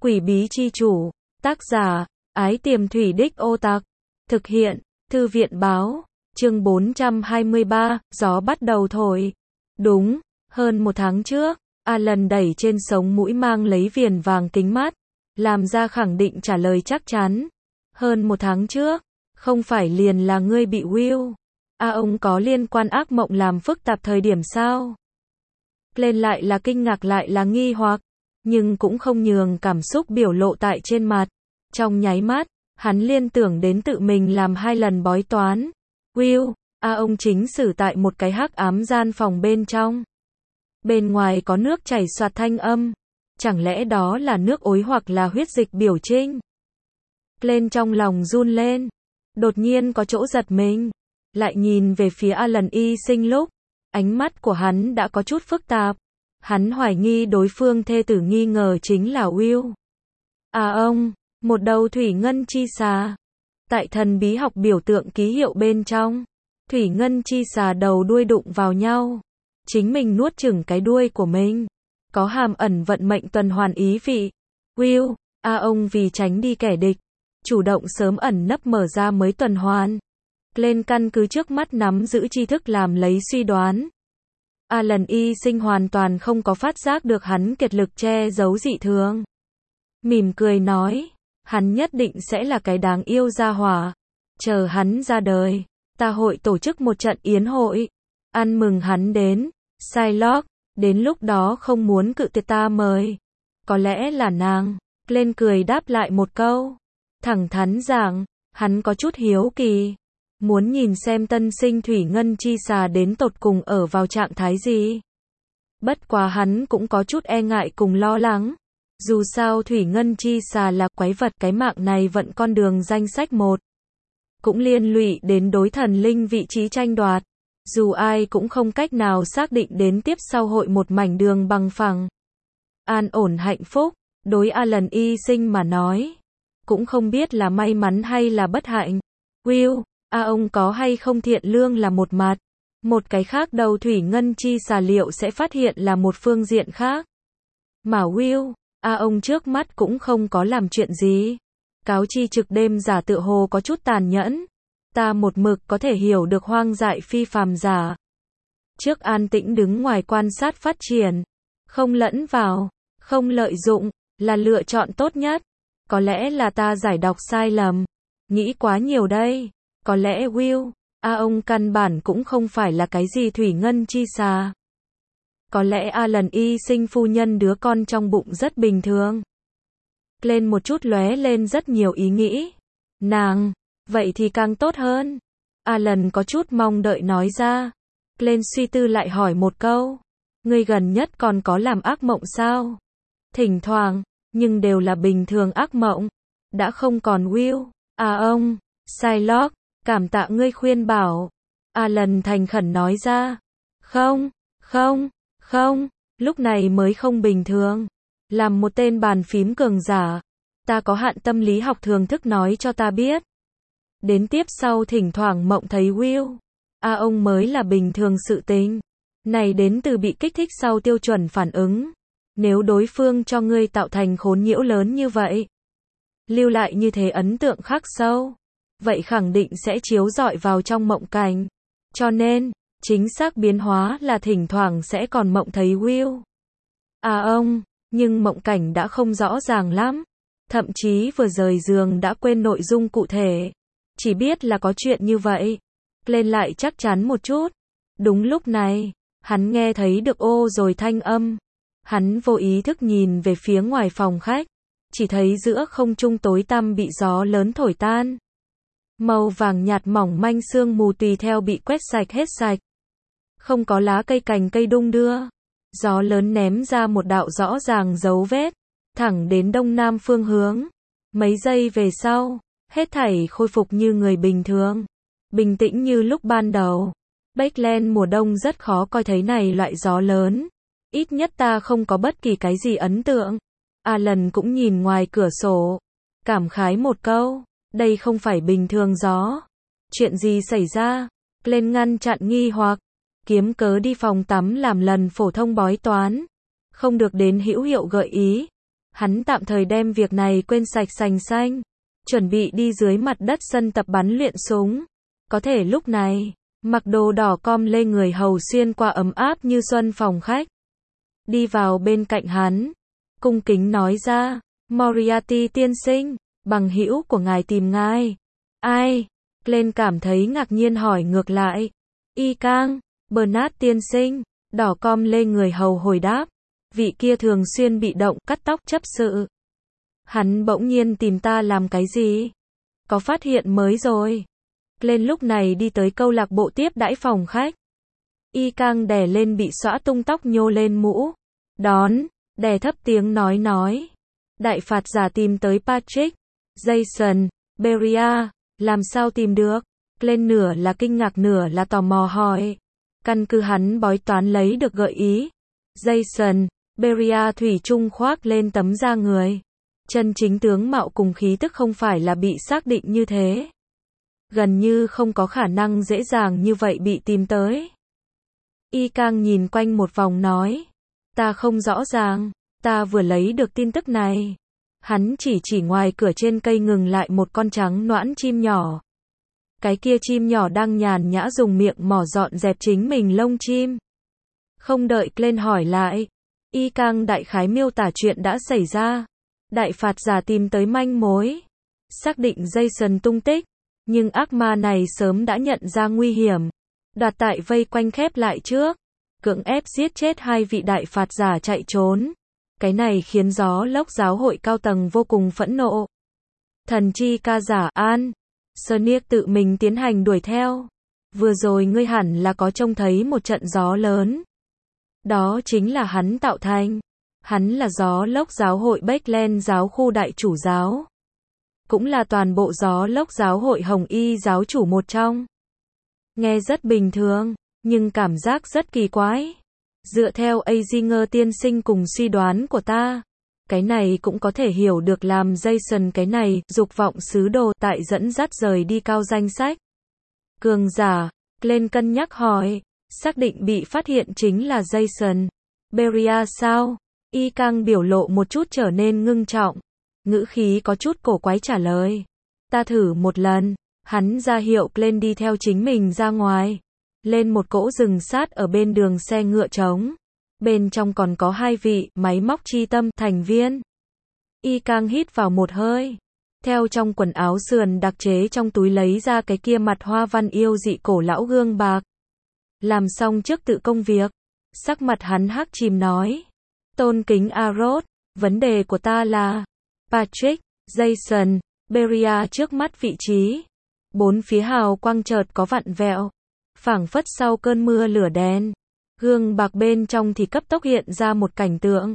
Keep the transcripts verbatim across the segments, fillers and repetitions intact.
Quỷ bí chi chủ, tác giả, Ái Tiềm Thủy Đích Ô Tặc, thực hiện, Thư viện báo, chương bốn trăm hai mươi ba, gió bắt đầu thổi. Đúng, hơn một tháng trước, Alan đẩy trên sống mũi mang lấy viền vàng kính mát, làm ra khẳng định trả lời chắc chắn. Hơn một tháng trước, không phải liền là ngươi bị Will. À ông có liên quan ác mộng làm phức tạp thời điểm sao? Lên lại là kinh ngạc lại là nghi hoặc, nhưng cũng không nhường cảm xúc biểu lộ tại trên mặt. Trong nháy mắt, hắn liên tưởng đến tự mình làm hai lần bói toán. Will, à ông chính xử tại một cái hắc ám gian phòng bên trong. Bên ngoài có nước chảy xoạt thanh âm. Chẳng lẽ đó là nước ối hoặc là huyết dịch biểu trinh? Lên trong lòng run lên. Đột nhiên có chỗ giật mình. Lại nhìn về phía Alan y sinh lúc. Ánh mắt của hắn đã có chút phức tạp. Hắn hoài nghi đối phương thê tử nghi ngờ chính là Will. À ông, một đầu thủy ngân chi xà. Tại thần bí học biểu tượng ký hiệu bên trong, thủy ngân chi xà đầu đuôi đụng vào nhau. Chính mình nuốt chửng cái đuôi của mình. Có hàm ẩn vận mệnh tuần hoàn ý vị. Will, à ông vì tránh đi kẻ địch, chủ động sớm ẩn nấp mở ra mới tuần hoàn. Lên căn cứ trước mắt nắm giữ tri thức làm lấy suy đoán. Alan y sinh hoàn toàn không có phát giác được hắn kiệt lực che giấu dị thường. Mỉm cười nói, hắn nhất định sẽ là cái đáng yêu gia hỏa. Chờ hắn ra đời, ta hội tổ chức một trận yến hội. Ăn mừng hắn đến. Shylock, đến lúc đó không muốn cự tuyệt ta mời. Có lẽ là nàng. Lên cười đáp lại một câu. Thẳng thắn rằng, hắn có chút hiếu kỳ. Muốn nhìn xem tân sinh thủy ngân chi xà đến tột cùng ở vào trạng thái gì. Bất quá hắn cũng có chút e ngại cùng lo lắng. Dù sao thủy ngân chi xà là quái vật, cái mạng này vẫn con đường danh sách một. Cũng liên lụy đến đối thần linh vị trí tranh đoạt. Dù ai cũng không cách nào xác định đến tiếp sau hội một mảnh đường bằng phẳng. An ổn hạnh phúc, đối Alan y sinh mà nói. Cũng không biết là may mắn hay là bất hạnh. Will, à ông có hay không thiện lương là một mặt. Một cái khác đầu thủy ngân chi xà liệu sẽ phát hiện là một phương diện khác. Mà Will, à ông trước mắt cũng không có làm chuyện gì. Cáo chi trực đêm giả tựa hồ có chút tàn nhẫn. Ta một mực có thể hiểu được hoang dại phi phàm giả. Trước an tĩnh đứng ngoài quan sát phát triển. Không lẫn vào, không lợi dụng, là lựa chọn tốt nhất. Có lẽ là ta giải đọc sai lầm. Nghĩ quá nhiều đây. Có lẽ Will, à ông căn bản cũng không phải là cái gì thủy ngân chi xà. Có lẽ Alan y sinh phu nhân đứa con trong bụng rất bình thường. Lên một chút lóe lên rất nhiều ý nghĩ. Nàng, vậy thì càng tốt hơn. Alan có chút mong đợi nói ra. Lên suy tư lại hỏi một câu. Ngươi gần nhất còn có làm ác mộng sao? Thỉnh thoảng, nhưng đều là bình thường ác mộng. Đã không còn Will, à ông, Shylock, cảm tạ ngươi khuyên bảo. Alan thành khẩn nói ra. Không, không, không, lúc này mới không bình thường. Làm một tên bàn phím cường giả. Ta có hạn tâm lý học thường thức nói cho ta biết. Đến tiếp sau thỉnh thoảng mộng thấy Will. À ông mới là bình thường sự tình. Này đến từ bị kích thích sau tiêu chuẩn phản ứng. Nếu đối phương cho ngươi tạo thành khốn nhiễu lớn như vậy. Lưu lại như thế ấn tượng khắc sâu. Vậy khẳng định sẽ chiếu rọi vào trong mộng cảnh. Cho nên, chính xác biến hóa là thỉnh thoảng sẽ còn mộng thấy Will. À ông, nhưng mộng cảnh đã không rõ ràng lắm. Thậm chí vừa rời giường đã quên nội dung cụ thể. Chỉ biết là có chuyện như vậy. Lên lại chắc chắn một chút. Đúng lúc này, hắn nghe thấy được ô rồi thanh âm. Hắn vô ý thức nhìn về phía ngoài phòng khách. Chỉ thấy giữa không trung tối tăm bị gió lớn thổi tan. Màu vàng nhạt mỏng manh sương mù tùy theo bị quét sạch hết sạch. Không có lá cây cành cây đung đưa. Gió lớn ném ra một đạo rõ ràng dấu vết. Thẳng đến đông nam phương hướng. Mấy giây về sau, hết thảy khôi phục như người bình thường. Bình tĩnh như lúc ban đầu. Backland mùa đông rất khó coi thấy này loại gió lớn. Ít nhất ta không có bất kỳ cái gì ấn tượng. Alan cũng nhìn ngoài cửa sổ. Cảm khái một câu. Đây không phải bình thường gió. Chuyện gì xảy ra? Lên ngăn chặn nghi hoặc. Kiếm cớ đi phòng tắm làm lần phổ thông bói toán. Không được đến hữu hiệu gợi ý. Hắn tạm thời đem việc này quên sạch sành xanh, chuẩn bị đi dưới mặt đất sân tập bắn luyện súng. Có thể lúc này, mặc đồ đỏ com lê người hầu xuyên qua ấm áp như xuân phòng khách. Đi vào bên cạnh hắn, cung kính nói ra, Moriarty tiên sinh, bằng hữu của ngài tìm ngài. Ai? Glenn cảm thấy ngạc nhiên hỏi ngược lại. Y Cang, Bernard tiên sinh, đỏ com lê người hầu hồi đáp. Vị kia thường xuyên bị động cắt tóc chấp sự. Hắn bỗng nhiên tìm ta làm cái gì? Có phát hiện mới rồi. Glenn lúc này đi tới câu lạc bộ tiếp đãi phòng khách. Y Cang đè lên bị xõa tung tóc nhô lên mũ. Đón, đè thấp tiếng nói nói. Đại phạt giả tìm tới Patrick, Jason, Beria, làm sao tìm được? Glenn nửa là kinh ngạc nửa là tò mò hỏi. Căn cứ hắn bói toán lấy được gợi ý. Jason, Beria thủy chung khoác lên tấm da người. Chân chính tướng mạo cùng khí tức không phải là bị xác định như thế. Gần như không có khả năng dễ dàng như vậy bị tìm tới. Y Cang nhìn quanh một vòng nói. Ta không rõ ràng, ta vừa lấy được tin tức này. Hắn chỉ chỉ ngoài cửa trên cây ngừng lại một con trắng noãn chim nhỏ. Cái kia chim nhỏ đang nhàn nhã dùng miệng mỏ dọn dẹp chính mình lông chim. Không đợi Glenn hỏi lại, Y Cang đại khái miêu tả chuyện đã xảy ra. Đại phạt giả tìm tới manh mối, xác định Jason tung tích, nhưng ác ma này sớm đã nhận ra nguy hiểm, đoạt tại vây quanh khép lại trước, cưỡng ép giết chết hai vị đại phạt giả chạy trốn. Cái này khiến gió lốc giáo hội cao tầng vô cùng phẫn nộ. Thần chi ca giả An Sonic tự mình tiến hành đuổi theo. Vừa rồi ngươi hẳn là có trông thấy một trận gió lớn. Đó chính là hắn tạo thành. Hắn là gió lốc giáo hội Backland giáo khu đại chủ giáo. Cũng là toàn bộ gió lốc giáo hội Hồng Y giáo chủ một trong. Nghe rất bình thường, nhưng cảm giác rất kỳ quái. Dựa theo Azinger tiên sinh cùng suy đoán của ta, cái này cũng có thể hiểu được làm Jason cái này, dục vọng sứ đồ tại dẫn dắt rời đi cao danh sách. Cường giả, Glenn cân nhắc hỏi, xác định bị phát hiện chính là Jason. Beria sao? Y Cang biểu lộ một chút trở nên ngưng trọng. Ngữ khí có chút cổ quái trả lời. Ta thử một lần. Hắn ra hiệu Glenn đi theo chính mình ra ngoài. Lên một cỗ rừng sát ở bên đường xe ngựa trống. Bên trong còn có hai vị máy móc chi tâm thành viên. Y Cang hít vào một hơi. Theo trong quần áo sườn đặc chế trong túi lấy ra cái kia mặt hoa văn yêu dị cổ lão gương bạc. Làm xong trước tự công việc. Sắc mặt hắn hắc chìm nói. Tôn kính Arrow, vấn đề của ta là Patrick, Jason, Beria trước mắt vị trí. Bốn phía hào quang chợt có vặn vẹo. Phảng phất sau cơn mưa lửa đen. Gương bạc bên trong thì cấp tốc hiện ra một cảnh tượng.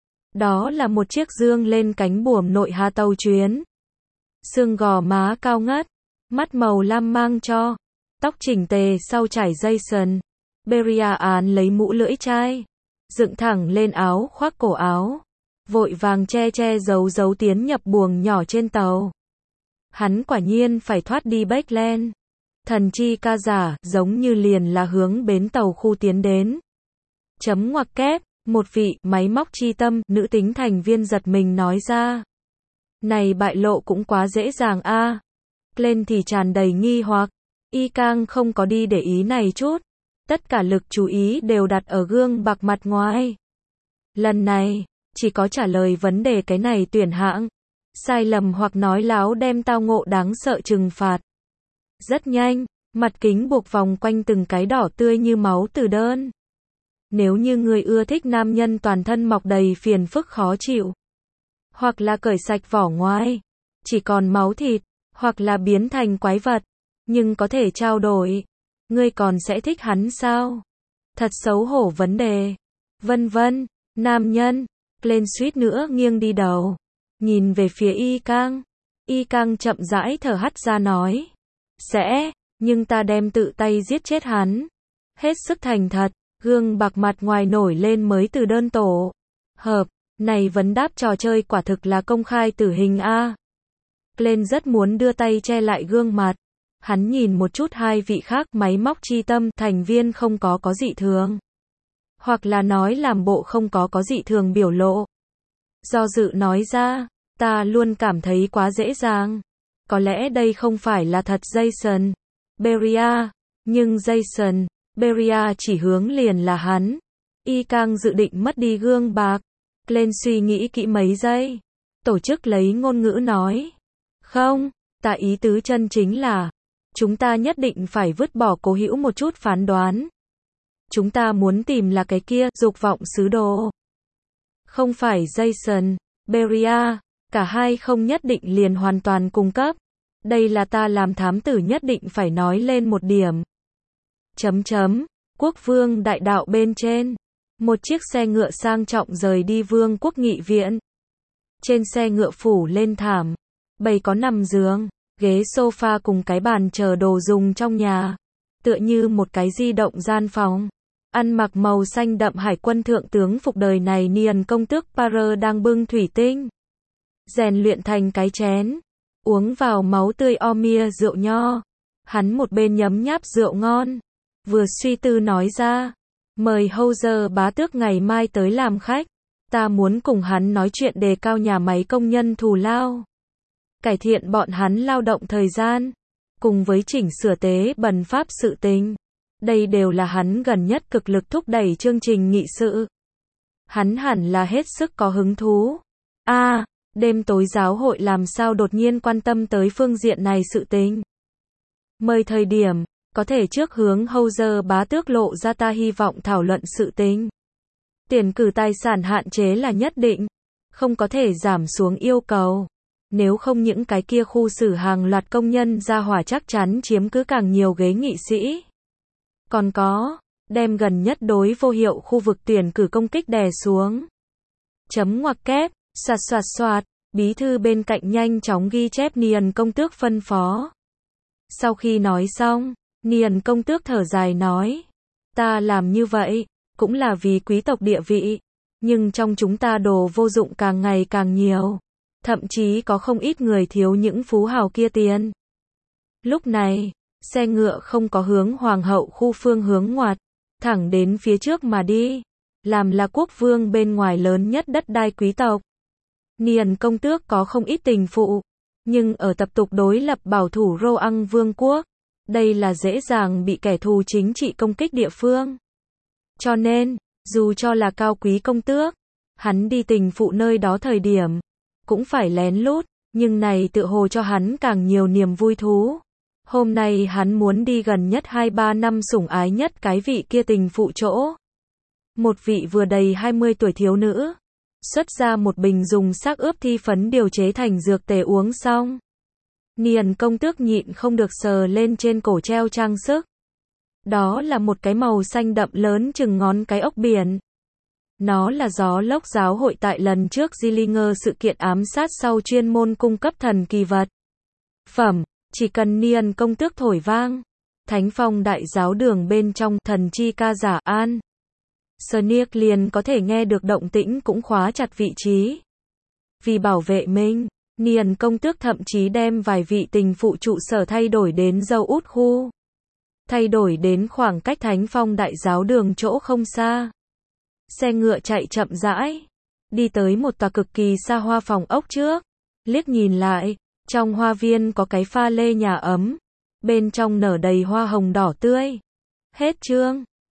Đó là một chiếc dương lên cánh buồm nội hà tàu chuyến. Xương gò má cao ngất. Mắt màu lam mang cho. Tóc chỉnh tề sau trải Jason. Beria án lấy mũ lưỡi chai. Dựng thẳng lên áo khoác cổ áo. Vội vàng che che giấu giấu tiến nhập buồng nhỏ trên tàu. Hắn quả nhiên phải thoát đi Backland. Thần chi ca giả, giống như liền là hướng bến tàu khu tiến đến. Chấm ngoặc kép, một vị, máy móc chi tâm, nữ tính thành viên giật mình nói ra. Này bại lộ cũng quá dễ dàng a. À. Glenn thì tràn đầy nghi hoặc. Y Cang không có đi để ý này chút. Tất cả lực chú ý đều đặt ở gương bạc mặt ngoài. Lần này, chỉ có trả lời vấn đề cái này tuyển hạng. Sai lầm hoặc nói láo đem tao ngộ đáng sợ trừng phạt. Rất nhanh, mặt kính buộc vòng quanh từng cái đỏ tươi như máu từ đơn. Nếu như người ưa thích nam nhân toàn thân mọc đầy phiền phức khó chịu, hoặc là cởi sạch vỏ ngoài, chỉ còn máu thịt, hoặc là biến thành quái vật, nhưng có thể trao đổi, ngươi còn sẽ thích hắn sao? Thật xấu hổ vấn đề. Vân vân, nam nhân, lên suýt nữa nghiêng đi đầu, nhìn về phía Y Cang. Y Cang chậm rãi thở hắt ra nói. Sẽ, nhưng ta đem tự tay giết chết hắn. Hết sức thành thật, gương bạc mặt ngoài nổi lên mới từ đơn tổ. Hợp, này vấn đáp trò chơi quả thực là công khai tử hình a. Glenn rất muốn đưa tay che lại gương mặt. Hắn nhìn một chút hai vị khác máy móc chi tâm thành viên không có có dị thường. Hoặc là nói làm bộ không có có dị thường biểu lộ. Do dự nói ra, ta luôn cảm thấy quá dễ dàng. Có lẽ đây không phải là thật Jason Beria, nhưng Jason Beria chỉ hướng liền là hắn. Y càng dự định mất đi gương bạc. Glenn suy nghĩ kỹ mấy giây. Tổ chức lấy ngôn ngữ nói. Không, ta ý tứ chân chính là, chúng ta nhất định phải vứt bỏ cố hữu một chút phán đoán. Chúng ta muốn tìm là cái kia, dục vọng sứ đồ. Không phải Jason Beria, cả hai không nhất định liền hoàn toàn cung cấp. Đây là ta làm thám tử nhất định phải nói lên một điểm. Chấm chấm, quốc vương đại đạo bên trên. Một chiếc xe ngựa sang trọng rời đi vương quốc nghị viện. Trên xe ngựa phủ lên thảm. Bày có nằm giường, ghế sofa cùng cái bàn chờ đồ dùng trong nhà. Tựa như một cái di động gian phòng. Ăn mặc màu xanh đậm hải quân thượng tướng phục đời này Nian công tước Parơ đang bưng thủy tinh. Rèn luyện thành cái chén. Uống vào máu tươi Omia rượu nho. Hắn một bên nhấm nháp rượu ngon. Vừa suy tư nói ra. Mời Howzer bá tước ngày mai tới làm khách. Ta muốn cùng hắn nói chuyện đề cao nhà máy công nhân thù lao. Cải thiện bọn hắn lao động thời gian. Cùng với chỉnh sửa tế bần pháp sự tình. Đây đều là hắn gần nhất cực lực thúc đẩy chương trình nghị sự. Hắn hẳn là hết sức có hứng thú. A, à, đêm tối giáo hội làm sao đột nhiên quan tâm tới phương diện này sự tình. Mời thời điểm, có thể trước hướng Howzer bá tước lộ ra ta hy vọng thảo luận sự tình. Tiền cử tài sản hạn chế là nhất định, không có thể giảm xuống yêu cầu. Nếu không những cái kia khu xử hàng loạt công nhân ra hỏa chắc chắn chiếm cứ càng nhiều ghế nghị sĩ. Còn có, đem gần nhất đối vô hiệu khu vực tuyển cử công kích đè xuống. Chấm ngoặc kép, soạt soạt soạt, bí thư bên cạnh nhanh chóng ghi chép Nian công tước phân phó. Sau khi nói xong, Nian công tước thở dài nói, ta làm như vậy, cũng là vì quý tộc địa vị, nhưng trong chúng ta đồ vô dụng càng ngày càng nhiều, thậm chí có không ít người thiếu những phú hào kia tiền. Lúc này, xe ngựa không có hướng hoàng hậu khu phương hướng ngoặt, thẳng đến phía trước mà đi, làm là quốc vương bên ngoài lớn nhất đất đai quý tộc. Nian công tước có không ít tình phụ, nhưng ở tập tục đối lập bảo thủ Roang vương quốc, đây là dễ dàng bị kẻ thù chính trị công kích địa phương. Cho nên, dù cho là cao quý công tước, hắn đi tình phụ nơi đó thời điểm, cũng phải lén lút, nhưng này tựa hồ cho hắn càng nhiều niềm vui thú. Hôm nay hắn muốn đi gần nhất hai ba năm sủng ái nhất cái vị kia tình phụ chỗ. Một vị vừa đầy hai mươi tuổi thiếu nữ, xuất ra một bình dùng xác ướp thi phấn điều chế thành dược tề uống xong. Nian công tước nhịn không được sờ lên trên cổ treo trang sức. Đó là một cái màu xanh đậm lớn chừng ngón cái ốc biển. Nó là gió lốc giáo hội tại lần trước Zillinger sự kiện ám sát sau chuyên môn cung cấp thần kỳ vật. Phẩm, chỉ cần Nian công tước thổi vang. Thánh phong đại giáo đường bên trong thần chi ca giả an. Sonic liền có thể nghe được động tĩnh cũng khóa chặt vị trí. Vì bảo vệ mình, Nian công tước thậm chí đem vài vị tình phụ trụ sở thay đổi đến dâu út khu. Thay đổi đến khoảng cách thánh phong đại giáo đường chỗ không xa. Xe ngựa chạy chậm rãi. Đi tới một tòa cực kỳ xa hoa phòng ốc trước. Liếc nhìn lại, trong hoa viên có cái pha lê nhà ấm. Bên trong nở đầy hoa hồng đỏ tươi. Hết chương.